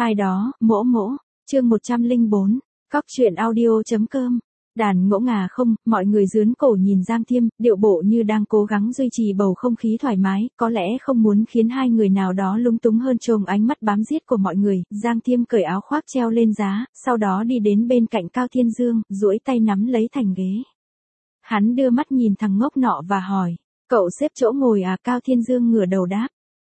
Ai đó, mỗ mỗ, chương 104, cóc truyện audio.com. Đàn ngỗ ngà không, mọi người dướn cổ nhìn Giang Thiêm, điệu bộ như đang cố gắng duy trì bầu không khí thoải mái, có lẽ không muốn khiến hai người nào đó lung túng hơn trông ánh mắt bám giết của mọi người. Giang Thiêm cởi áo khoác treo lên giá, sau đó đi đến bên cạnh Cao Thiên Dương, duỗi tay nắm lấy thành ghế. Hắn đưa mắt nhìn thằng ngốc nọ và hỏi, cậu xếp chỗ ngồi à? Cao Thiên Dương ngửa đầu đáp.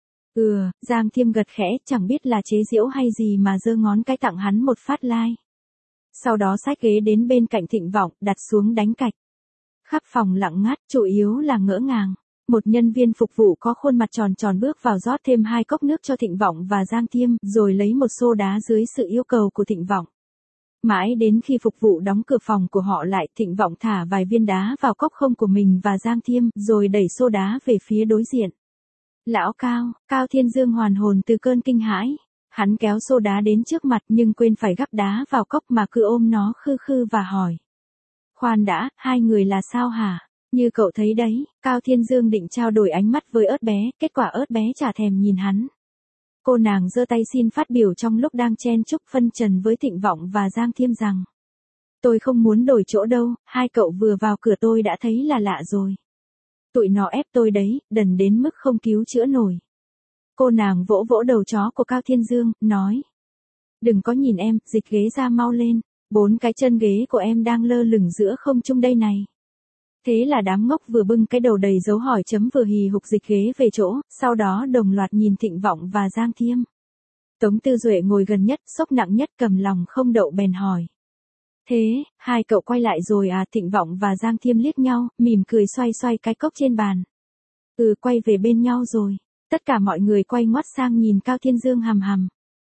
Giang Thiêm gật khẽ, chẳng biết là chế giễu hay gì mà giơ ngón cái tặng hắn một phát like. Sau đó xách ghế đến bên cạnh Thịnh Vọng, đặt xuống đánh cạch. Khắp phòng lặng ngắt, chủ yếu là ngỡ ngàng. Một nhân viên phục vụ có khuôn mặt tròn tròn bước vào rót thêm 2 cốc nước cho Thịnh Vọng và Giang Thiêm, rồi lấy một xô đá dưới sự yêu cầu của Thịnh Vọng. Mãi đến khi phục vụ đóng cửa phòng của họ lại, Thịnh Vọng thả vài viên đá vào cốc không của mình và Giang Thiêm, rồi đẩy xô đá về phía đối diện. Lão Cao, Cao Thiên Dương hoàn hồn từ cơn kinh hãi. Hắn kéo xô đá đến trước mặt nhưng quên phải gắp đá vào cốc mà cứ ôm nó khư khư và hỏi. Khoan đã, hai người là sao hả? Như cậu thấy đấy, Cao Thiên Dương định trao đổi ánh mắt với ớt bé, kết quả ớt bé chả thèm nhìn hắn. Cô nàng giơ tay xin phát biểu trong lúc đang chen chúc phân trần với Thịnh Vọng và Giang Thiêm rằng. Tôi không muốn đổi chỗ đâu, hai cậu vừa vào cửa tôi đã thấy là lạ rồi. Tụi nó ép tôi đấy, đần đến mức không cứu chữa nổi. Cô nàng vỗ vỗ đầu chó của Cao Thiên Dương, nói. Đừng có nhìn em, dịch ghế ra mau lên, 4 cái chân ghế của em đang lơ lửng giữa không trung đây này. Thế là đám ngốc vừa bưng cái đầu đầy dấu hỏi chấm vừa hì hục dịch ghế về chỗ, sau đó đồng loạt nhìn Thịnh Vọng và Giang Thiêm. Tống Tư Duệ ngồi gần nhất, sốc nặng nhất cầm lòng không đậu bèn hỏi. Thế, hai cậu quay lại rồi à? Thịnh Vọng và Giang Thiêm liếc nhau, mỉm cười xoay xoay cái cốc trên bàn. Quay về bên nhau rồi. Tất cả mọi người quay ngoắt sang nhìn Cao Thiên Dương hằm hằm.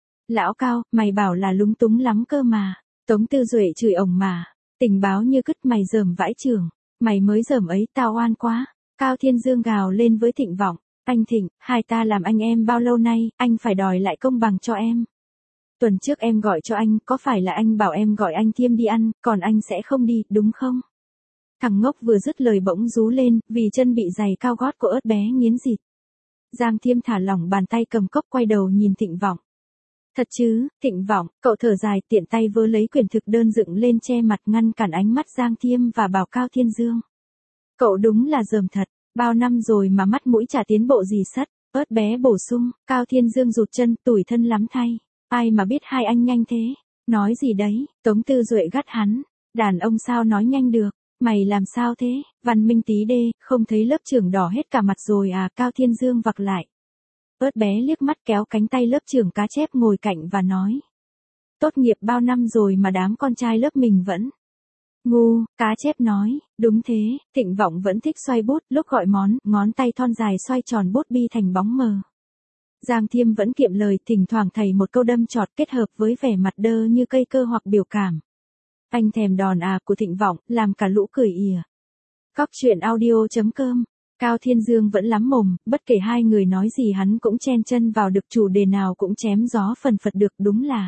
Lão Cao, mày bảo là lúng túng lắm cơ mà. Tống Tư Duệ chửi ổng mà. Tình báo như cứt mày dởm vãi chưởng. Mày mới dởm ấy, tao oan quá. Cao Thiên Dương gào lên với Thịnh Vọng. Anh Thịnh, hai ta làm anh em bao lâu nay, anh phải đòi lại công bằng cho em. Tuần trước em gọi cho anh, có phải là anh bảo em gọi anh Thiêm đi ăn, còn anh sẽ không đi, đúng không? Thằng ngốc vừa dứt lời bỗng rú lên, vì chân bị giày cao gót của ớt bé nghiến rịt. Giang Thiêm thả lỏng bàn tay cầm cốc quay đầu nhìn Thịnh Vọng. Thật chứ? Thịnh Vọng, cậu thở dài tiện tay vơ lấy quyển thực đơn dựng lên che mặt ngăn cản ánh mắt Giang Thiêm và bảo Cao Thiên Dương. Cậu đúng là dởm thật, bao năm rồi mà mắt mũi chả tiến bộ gì sất. Ớt bé bổ sung, Cao Thiên Dương rụt chân, tủi thân lắm thay. Ai mà biết hai anh nhanh thế? Nói gì đấy? Tống Tư Duệ gắt hắn. Đàn ông sao nói nhanh được? Mày làm sao thế? Văn minh tí đê, không thấy lớp trưởng đỏ hết cả mặt rồi à? Cao Thiên Dương vặc lại. Ớt bé liếc mắt kéo cánh tay lớp trưởng cá chép ngồi cạnh và nói. Tốt nghiệp bao năm rồi mà đám con trai lớp mình vẫn. Ngu, cá chép nói, đúng thế. Thịnh Vọng vẫn thích xoay bút, lúc gọi món, ngón tay thon dài xoay tròn bút bi thành bóng mờ. Giang Thiêm vẫn kiệm lời, thỉnh thoảng thầy một câu đâm chọt kết hợp với vẻ mặt đơ như cây cơ hoặc biểu cảm. Anh thèm đòn à của Thịnh Vọng, làm cả lũ cười ỉa. Cóc truyện audio.com. Cao Thiên Dương vẫn lắm mồm, bất kể hai người nói gì hắn cũng chen chân vào được, chủ đề nào cũng chém gió phần phật được, đúng là.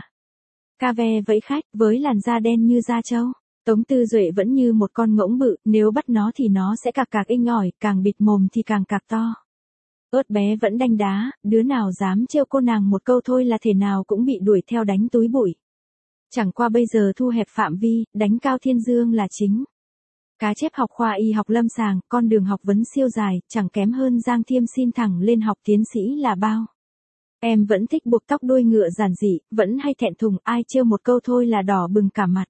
Ca ve vẫy khách, với làn da đen như da trâu. Tống Tư Duệ vẫn như một con ngỗng bự, nếu bắt nó thì nó sẽ cạc cạc inh ỏi, càng bịt mồm thì càng cạc to. Ớt bé vẫn đanh đá, đứa nào dám trêu cô nàng một câu thôi là thể nào cũng bị đuổi theo đánh túi bụi. Chẳng qua bây giờ thu hẹp phạm vi, đánh Cao Thiên Dương là chính. Cá chép học khoa y học lâm sàng, con đường học vấn siêu dài, chẳng kém hơn Giang Thiêm xin thẳng lên học tiến sĩ là bao. Em vẫn thích buộc tóc đuôi ngựa giản dị, vẫn hay thẹn thùng, ai trêu một câu thôi là đỏ bừng cả mặt.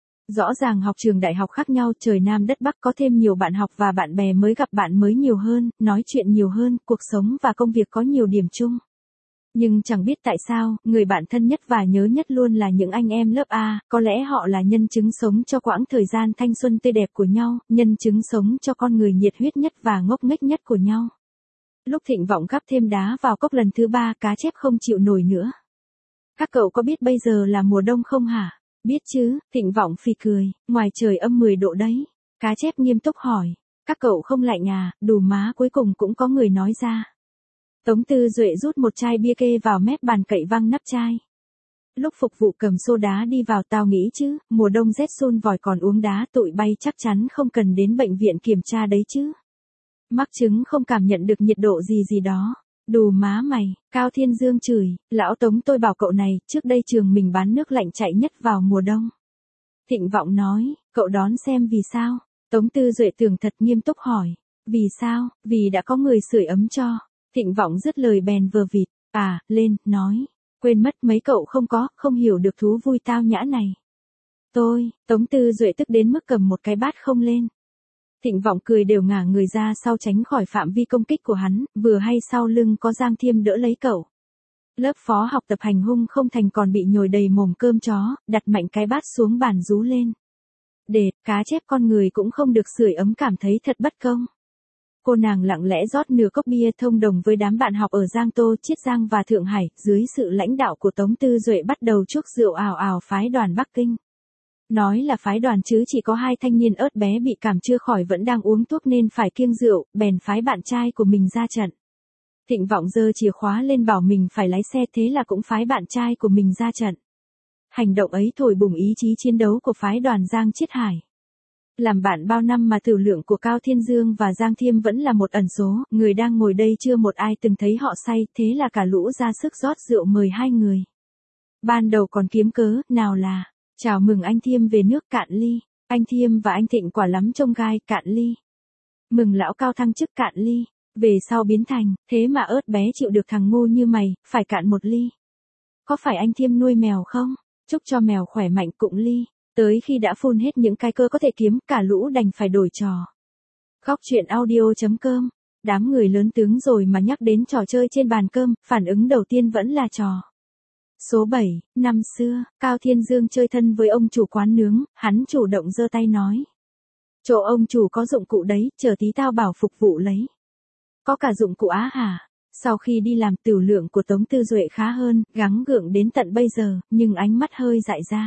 Rõ ràng học trường đại học khác nhau, trời Nam đất Bắc, có thêm nhiều bạn học và bạn bè mới, gặp bạn mới nhiều hơn, nói chuyện nhiều hơn, cuộc sống và công việc có nhiều điểm chung. Nhưng chẳng biết tại sao, người bạn thân nhất và nhớ nhất luôn là những anh em lớp A, có lẽ họ là nhân chứng sống cho quãng thời gian thanh xuân tươi đẹp của nhau, nhân chứng sống cho con người nhiệt huyết nhất và ngốc nghếch nhất của nhau. Lúc Thịnh Vọng gắp thêm đá vào cốc lần thứ 3, cá chép không chịu nổi nữa. Các cậu có biết bây giờ là mùa đông không hả? Biết chứ, Thịnh Vọng phì cười, ngoài trời âm 10 độ đấy. Cá chép nghiêm túc hỏi, các cậu không lạnh à? Đù má, cuối cùng cũng có người nói ra. Tống Tư Duệ rút một chai bia kê vào mép bàn cậy văng nắp chai. Lúc phục vụ cầm xô đá đi vào, tao nghĩ chứ, mùa đông rét sun vòi còn uống đá tụi bay chắc chắn không cần đến bệnh viện kiểm tra đấy chứ. Mắc chứng không cảm nhận được nhiệt độ gì gì đó. Đù má mày, Cao Thiên Dương chửi, lão Tống tôi bảo cậu này, trước đây trường mình bán nước lạnh chạy nhất vào mùa đông. Thịnh Vọng nói, cậu đón xem vì sao? Tống Tư Duệ tưởng thật nghiêm túc hỏi, vì sao? Vì đã có người sưởi ấm cho. Thịnh Vọng dứt lời bèn vờ vịt, lên, nói, quên mất mấy cậu không hiểu được thú vui tao nhã này. Tống Tư Duệ tức đến mức cầm một cái bát không lên. Thịnh Vọng cười đều ngả người ra sau tránh khỏi phạm vi công kích của hắn, vừa hay sau lưng có Giang Thiêm đỡ lấy cậu. Lớp phó học tập hành hung không thành còn bị nhồi đầy mồm cơm chó, đặt mạnh cái bát xuống bàn rú lên. Đệt, cá chép con người cũng không được sưởi ấm cảm thấy thật bất công. Cô nàng lặng lẽ rót nửa cốc bia thông đồng với đám bạn học ở Giang Tô, Chiết Giang và Thượng Hải, dưới sự lãnh đạo của Tống Tư Duệ bắt đầu chuốc rượu ào ào phái đoàn Bắc Kinh. Nói là phái đoàn chứ chỉ có 2 thanh niên ớt bé bị cảm chưa khỏi vẫn đang uống thuốc nên phải kiêng rượu, bèn phái bạn trai của mình ra trận. Thịnh Vọng giơ chìa khóa lên bảo mình phải lái xe, thế là cũng phái bạn trai của mình ra trận. Hành động ấy thổi bùng ý chí chiến đấu của phái đoàn Giang Chiết Hải. Làm bạn bao năm mà tử lượng của Cao Thiên Dương và Giang Thiêm vẫn là một ẩn số, người đang ngồi đây chưa một ai từng thấy họ say, thế là cả lũ ra sức rót rượu mời 2 người. Ban đầu còn kiếm cớ, nào là, chào mừng anh Thiêm về nước, cạn ly. Anh Thiêm và anh Thịnh quả lắm trông gai, cạn ly. Mừng lão Cao thăng chức, cạn ly. Về sau biến thành, thế mà ớt bé chịu được thằng ngu như mày, phải cạn 1 ly. Có phải anh Thiêm nuôi mèo không? Chúc cho mèo khỏe mạnh, cụng ly. Tới khi đã phun hết những cái cơ có thể kiếm, cả lũ đành phải đổi trò. Góc truyện audio.com. Đám người lớn tướng rồi mà nhắc đến trò chơi trên bàn cơm, phản ứng đầu tiên vẫn là trò. Số 7, năm xưa, Cao Thiên Dương chơi thân với ông chủ quán nướng, hắn chủ động giơ tay nói. Chỗ ông chủ có dụng cụ đấy, chờ tí tao bảo phục vụ lấy. Có cả dụng cụ á hả? Sau khi đi làm, tửu lượng của Tống Tư Duệ khá hơn, gắng gượng đến tận bây giờ, nhưng ánh mắt hơi dại ra.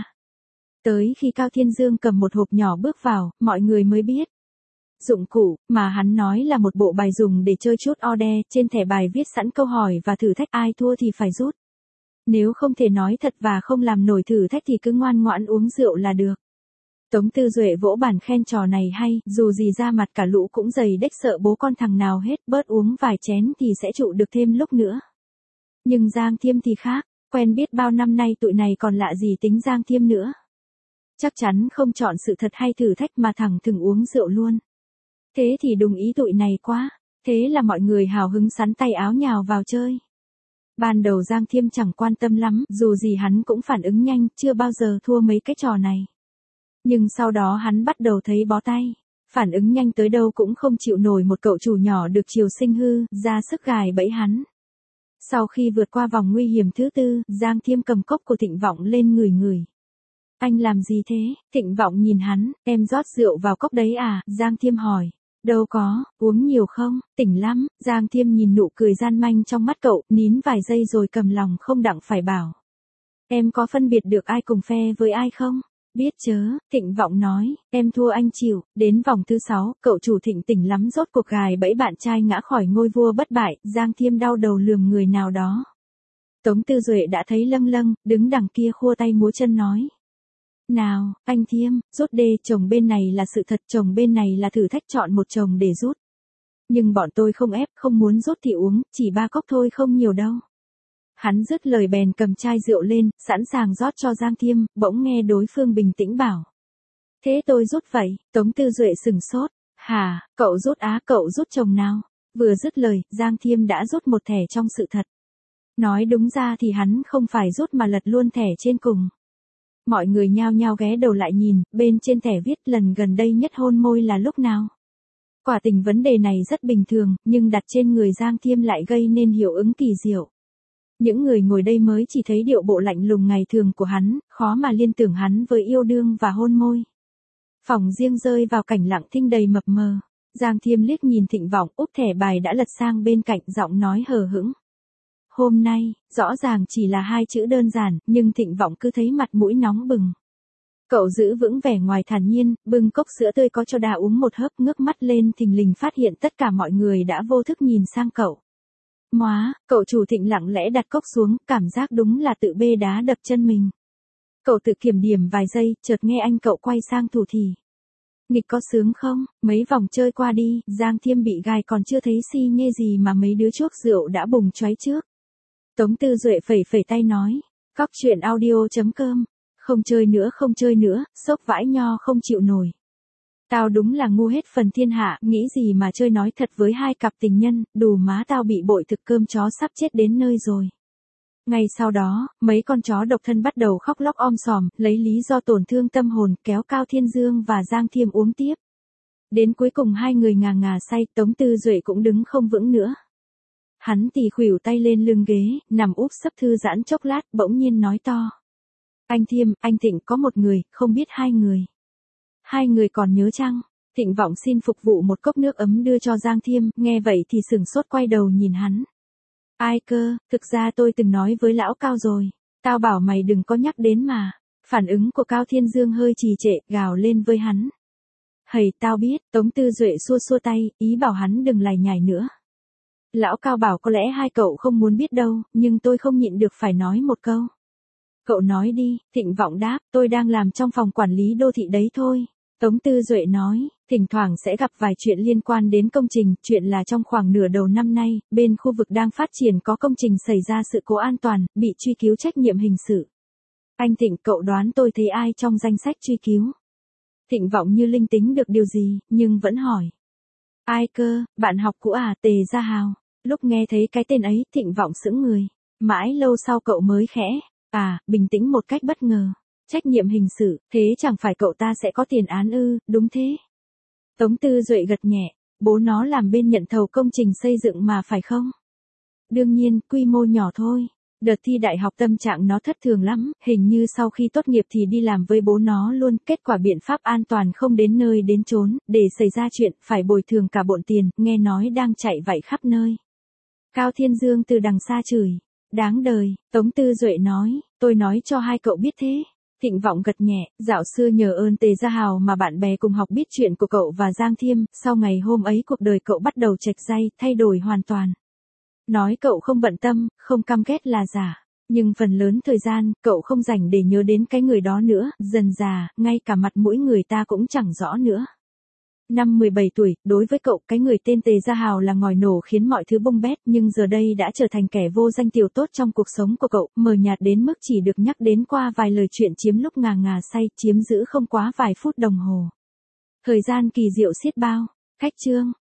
Tới khi Cao Thiên Dương cầm một hộp nhỏ bước vào, mọi người mới biết. Dụng cụ, mà hắn nói là một bộ bài dùng để chơi chốt order, trên thẻ bài viết sẵn câu hỏi và thử thách, ai thua thì phải rút. Nếu không thể nói thật và không làm nổi thử thách thì cứ ngoan ngoãn uống rượu là được. Tống Tư Duệ vỗ bàn khen trò này hay, dù gì ra mặt cả lũ cũng dày đếch sợ bố con thằng nào hết, bớt uống vài chén thì sẽ trụ được thêm lúc nữa. Nhưng Giang Thiêm thì khác, quen biết bao năm nay tụi này còn lạ gì tính Giang Thiêm nữa. Chắc chắn không chọn sự thật hay thử thách mà thẳng thừng uống rượu luôn. Thế thì đúng ý tụi này quá, thế là mọi người hào hứng sắn tay áo nhào vào chơi. Ban đầu Giang Thiêm chẳng quan tâm lắm, dù gì hắn cũng phản ứng nhanh, chưa bao giờ thua mấy cái trò này. Nhưng sau đó hắn bắt đầu thấy bó tay, phản ứng nhanh tới đâu cũng không chịu nổi một cậu chủ nhỏ được chiều sinh hư, ra sức gài bẫy hắn. Sau khi vượt qua vòng nguy hiểm thứ 4, Giang Thiêm cầm cốc của Thịnh Vọng lên ngửi. Anh làm gì thế? Thịnh Vọng nhìn hắn, em rót rượu vào cốc đấy à? Giang Thiêm hỏi. Đâu có, uống nhiều không? Tỉnh lắm. Giang Thiêm nhìn nụ cười gian manh trong mắt cậu, nín vài giây rồi cầm lòng không đặng phải bảo. Em có phân biệt được ai cùng phe với ai không? Biết chớ, Thịnh Vọng nói, em thua anh chịu. Đến vòng thứ 6, cậu chủ Thịnh tỉnh lắm rốt cuộc gài bẫy bạn trai ngã khỏi ngôi vua bất bại, Giang Thiêm đau đầu lườm người nào đó. Tống Tư Duệ đã thấy lâng lâng, đứng đằng kia khua tay múa chân nói. Nào, anh Thiêm, rút đê, chồng bên này là sự thật, chồng bên này là thử thách, chọn một chồng để rút. Nhưng bọn tôi không ép, không muốn rút thì uống, chỉ 3 cốc thôi không nhiều đâu. Hắn dứt lời bèn cầm chai rượu lên, sẵn sàng rót cho Giang Thiêm, bỗng nghe đối phương bình tĩnh bảo. Thế tôi rút vậy, Tống Tư Duệ sừng sốt. Hả, cậu rút á, cậu rút chồng nào? Vừa dứt lời, Giang Thiêm đã rút một thẻ trong sự thật. Nói đúng ra thì hắn không phải rút mà lật luôn thẻ trên cùng. Mọi người nhao nhao ghé đầu lại nhìn, bên trên thẻ viết lần gần đây nhất hôn môi là lúc nào. Quả tình vấn đề này rất bình thường, nhưng đặt trên người Giang Thiêm lại gây nên hiệu ứng kỳ diệu. Những người ngồi đây mới chỉ thấy điệu bộ lạnh lùng ngày thường của hắn, khó mà liên tưởng hắn với yêu đương và hôn môi. Phòng riêng rơi vào cảnh lặng thinh đầy mập mờ. Giang Thiêm liếc nhìn Thịnh Vọng, úp thẻ bài đã lật sang bên cạnh, giọng nói hờ hững. Hôm nay, rõ ràng chỉ là 2 chữ đơn giản, nhưng Thịnh Vọng cứ thấy mặt mũi nóng bừng. Cậu giữ vững vẻ ngoài thản nhiên, bưng cốc sữa tươi có cho đà uống một hớp, ngước mắt lên thình lình phát hiện tất cả mọi người đã vô thức nhìn sang cậu. Móa, cậu chủ Thịnh lặng lẽ đặt cốc xuống, cảm giác đúng là tự bê đá đập chân mình. Cậu tự kiểm điểm vài giây, chợt nghe anh cậu quay sang thủ thì. Nghịch có sướng không, mấy vòng chơi qua đi, Giang Thiêm bị gài còn chưa thấy si nhê gì mà mấy đứa chuốc rượu đã bùng choáy trước. Tống Tư Duệ phẩy phẩy tay nói, cóc truyện audio.com, không chơi nữa, sốc vãi nho không chịu nổi. Tao đúng là ngu hết phần thiên hạ, nghĩ gì mà chơi nói thật với hai cặp tình nhân, đù má tao bị bội thực cơm chó sắp chết đến nơi rồi. Ngay sau đó, mấy con chó độc thân bắt đầu khóc lóc om sòm, lấy lý do tổn thương tâm hồn kéo Cao Thiên Dương và Giang Thiêm uống tiếp. Đến cuối cùng hai người ngà ngà say, Tống Tư Duệ cũng đứng không vững nữa. Hắn tì khuỷu tay lên lưng ghế, nằm úp sấp thư giãn chốc lát, bỗng nhiên nói to. Anh Thiêm, anh Thịnh có một người, không biết hai người. Hai người còn nhớ chăng? Thịnh Vọng xin phục vụ một cốc nước ấm đưa cho Giang Thiêm, nghe vậy thì sửng sốt quay đầu nhìn hắn. Ai cơ, thực ra tôi từng nói với lão Cao rồi, tao bảo mày đừng có nhắc đến mà. Phản ứng của Cao Thiên Dương hơi trì trệ, gào lên với hắn. Hầy, tao biết, Tống Tư Duệ xua xua tay, ý bảo hắn đừng lải nhải nữa. Lão Cao bảo có lẽ hai cậu không muốn biết đâu, nhưng tôi không nhịn được phải nói một câu. Cậu nói đi, Thịnh Vọng đáp, tôi đang làm trong phòng quản lý đô thị đấy thôi. Tống Tư Duệ nói, thỉnh thoảng sẽ gặp vài chuyện liên quan đến công trình, chuyện là trong khoảng nửa đầu năm nay, bên khu vực đang phát triển có công trình xảy ra sự cố an toàn, bị truy cứu trách nhiệm hình sự. Anh Thịnh, cậu đoán tôi thấy ai trong danh sách truy cứu? Thịnh Vọng như linh tính được điều gì, nhưng vẫn hỏi. Ai cơ, bạn học cũ à, Tề Gia Hào. Lúc nghe thấy cái tên ấy, Thịnh Vọng sững người. Mãi lâu sau cậu mới khẽ, bình tĩnh một cách bất ngờ. Trách nhiệm hình sự, thế chẳng phải cậu ta sẽ có tiền án ư, đúng thế. Tống Tư Duệ gật nhẹ, bố nó làm bên nhận thầu công trình xây dựng mà phải không? Đương nhiên, quy mô nhỏ thôi. Đợt thi đại học tâm trạng nó thất thường lắm, hình như sau khi tốt nghiệp thì đi làm với bố nó luôn, kết quả biện pháp an toàn không đến nơi đến chốn, để xảy ra chuyện, phải bồi thường cả bộn tiền, nghe nói đang chạy vạy khắp nơi. Cao Thiên Dương từ đằng xa chửi, đáng đời, Tống Tư Duệ nói, tôi nói cho hai cậu biết thế. Thịnh Vọng gật nhẹ, dạo xưa nhờ ơn Tề Gia Hào mà bạn bè cùng học biết chuyện của cậu và Giang Thiêm, sau ngày hôm ấy cuộc đời cậu bắt đầu chệch day, thay đổi hoàn toàn. Nói cậu không bận tâm, không căm ghét là giả, nhưng phần lớn thời gian, cậu không rảnh để nhớ đến cái người đó nữa, dần già, ngay cả mặt mũi người ta cũng chẳng rõ nữa. Năm 17 tuổi, đối với cậu, cái người tên Tề Gia Hào là ngòi nổ khiến mọi thứ bung bét, nhưng giờ đây đã trở thành kẻ vô danh tiểu tốt trong cuộc sống của cậu, mờ nhạt đến mức chỉ được nhắc đến qua vài lời chuyện chiếm lúc ngà ngà say, chiếm giữ không quá vài phút đồng hồ. Thời gian kỳ diệu xiết bao. Khách chương.